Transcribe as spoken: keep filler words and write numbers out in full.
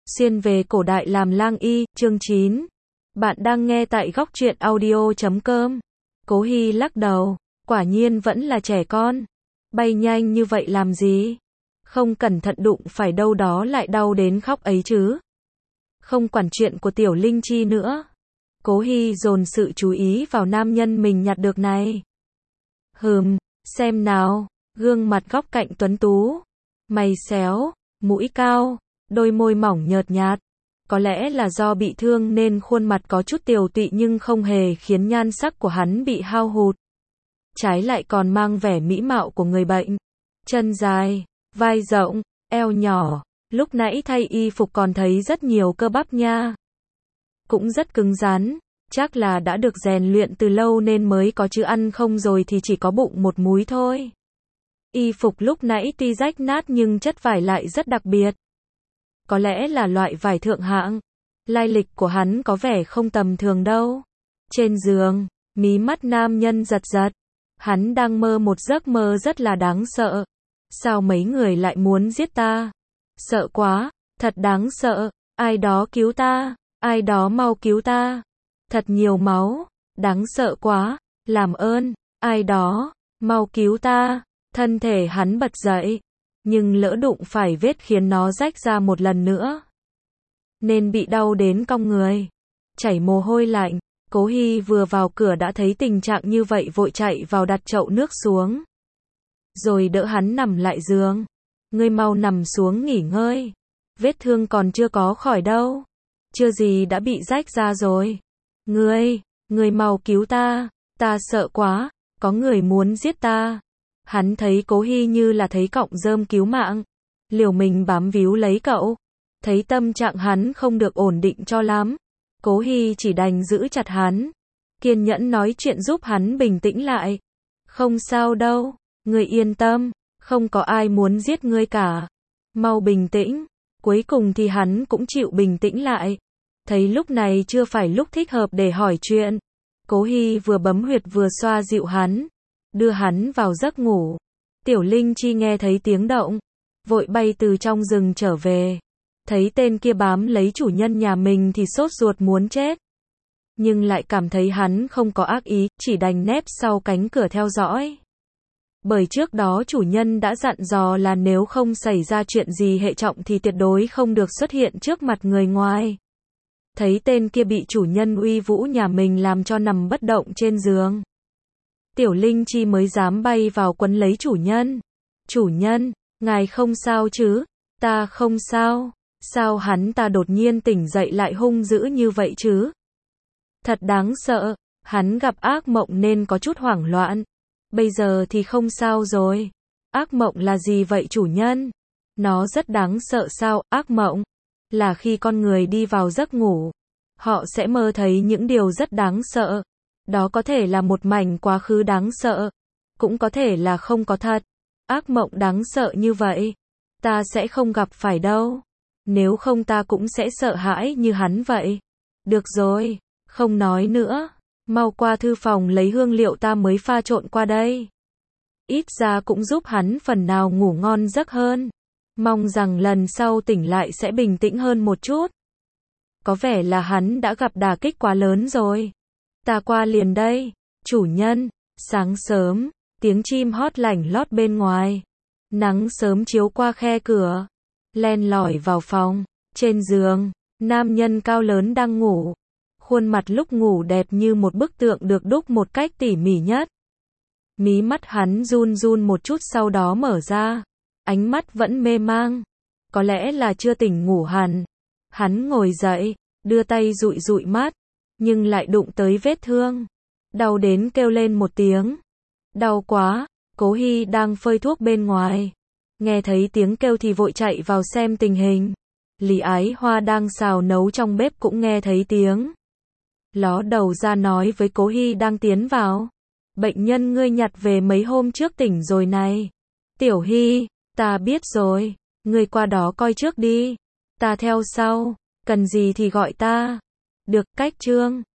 Xuyên về cổ đại làm lang y, chương chín. Bạn đang nghe tại góc truyện audio chấm com. Cố Hi lắc đầu, quả nhiên vẫn là trẻ con. Bay nhanh như vậy làm gì? Không cẩn thận đụng phải đâu đó lại đau đến khóc ấy chứ. Không quản chuyện của Tiểu Linh Chi nữa. Cố Hi dồn sự chú ý vào nam nhân mình nhặt được này. Hừm, xem nào, gương mặt góc cạnh tuấn tú, mày xéo, mũi cao, đôi môi mỏng nhợt nhạt. Có lẽ là do bị thương nên khuôn mặt có chút tiều tụy nhưng không hề khiến nhan sắc của hắn bị hao hụt. Trái lại còn mang vẻ mỹ mạo của người bệnh. Chân dài, vai rộng, eo nhỏ, lúc nãy thay y phục còn thấy rất nhiều cơ bắp nha. Cũng rất cứng rắn, chắc là đã được rèn luyện từ lâu nên mới có, chứ ăn không rồi thì chỉ có bụng một múi thôi. Y phục lúc nãy tuy rách nát nhưng chất vải lại rất đặc biệt. Có lẽ là loại vải thượng hạng. Lai lịch của hắn có vẻ không tầm thường đâu. Trên giường, mí mắt nam nhân giật giật. Hắn đang mơ một giấc mơ rất là đáng sợ. Sao mấy người lại muốn giết ta? Sợ quá, thật đáng sợ. Ai đó cứu ta, ai đó mau cứu ta. Thật nhiều máu, đáng sợ quá, làm ơn, ai đó, mau cứu ta. Thân thể hắn bật dậy, nhưng lỡ đụng phải vết khiến nó rách ra một lần nữa, nên bị đau đến cong người, chảy mồ hôi lạnh. Cố Hi vừa vào cửa đã thấy tình trạng như vậy vội chạy vào đặt chậu nước xuống, rồi đỡ hắn nằm lại giường. Ngươi mau nằm xuống nghỉ ngơi, vết thương còn chưa có khỏi đâu, chưa gì đã bị rách ra rồi. Ngươi, ngươi mau cứu ta, ta sợ quá, có người muốn giết ta. Hắn thấy Cố Hi như là thấy cọng rơm cứu mạng, liều mình bám víu lấy cậu. Thấy tâm trạng hắn không được ổn định cho lắm, Cố Hi chỉ đành giữ chặt hắn, kiên nhẫn nói chuyện giúp hắn bình tĩnh lại. Không sao đâu, ngươi yên tâm, không có ai muốn giết ngươi cả. Mau bình tĩnh. Cuối cùng thì hắn cũng chịu bình tĩnh lại. Thấy lúc này chưa phải lúc thích hợp để hỏi chuyện, Cố Hi vừa bấm huyệt vừa xoa dịu hắn, đưa hắn vào giấc ngủ. Tiểu Linh Chi nghe thấy tiếng động, vội bay từ trong rừng trở về. Thấy tên kia bám lấy chủ nhân nhà mình thì sốt ruột muốn chết. Nhưng lại cảm thấy hắn không có ác ý, chỉ đành nép sau cánh cửa theo dõi. Bởi trước đó chủ nhân đã dặn dò là nếu không xảy ra chuyện gì hệ trọng thì tuyệt đối không được xuất hiện trước mặt người ngoài. Thấy tên kia bị chủ nhân uy vũ nhà mình làm cho nằm bất động trên giường, Tiểu Linh Chi mới dám bay vào quấn lấy chủ nhân. Chủ nhân, ngài không sao chứ? Ta không sao. Sao hắn ta đột nhiên tỉnh dậy lại hung dữ như vậy chứ? Thật đáng sợ, hắn gặp ác mộng nên có chút hoảng loạn. Bây giờ thì không sao rồi. Ác mộng là gì vậy chủ nhân? Nó rất đáng sợ sao? Ác mộng là khi con người đi vào giấc ngủ, họ sẽ mơ thấy những điều rất đáng sợ. Đó có thể là một mảnh quá khứ đáng sợ, cũng có thể là không có thật. Ác mộng đáng sợ như vậy, ta sẽ không gặp phải đâu. Nếu không ta cũng sẽ sợ hãi như hắn vậy. Được rồi, không nói nữa. Mau qua thư phòng lấy hương liệu ta mới pha trộn qua đây. Ít ra cũng giúp hắn phần nào ngủ ngon giấc hơn. Mong rằng lần sau tỉnh lại sẽ bình tĩnh hơn một chút. Có vẻ là hắn đã gặp đả kích quá lớn rồi. Ta qua liền đây. Chủ nhân, sáng sớm, tiếng chim hót lảnh lót bên ngoài. Nắng sớm chiếu qua khe cửa, len lỏi vào phòng. Trên giường, nam nhân cao lớn đang ngủ. Khuôn mặt lúc ngủ đẹp như một bức tượng được đúc một cách tỉ mỉ nhất. Mí mắt hắn run run một chút sau đó mở ra. Ánh mắt vẫn mê mang. Có lẽ là chưa tỉnh ngủ hẳn. Hắn ngồi dậy, đưa tay dụi dụi mắt, nhưng lại đụng tới vết thương. Đau đến kêu lên một tiếng. Đau quá. Cố Hi đang phơi thuốc bên ngoài, nghe thấy tiếng kêu thì vội chạy vào xem tình hình. Lý Ái Hoa đang xào nấu trong bếp cũng nghe thấy tiếng, ló đầu ra nói với Cố Hi đang tiến vào. Bệnh nhân ngươi nhặt về mấy hôm trước tỉnh rồi này. Tiểu Hi, ta biết rồi, ngươi qua đó coi trước đi. Ta theo sau, cần gì thì gọi ta. Được, cách trương.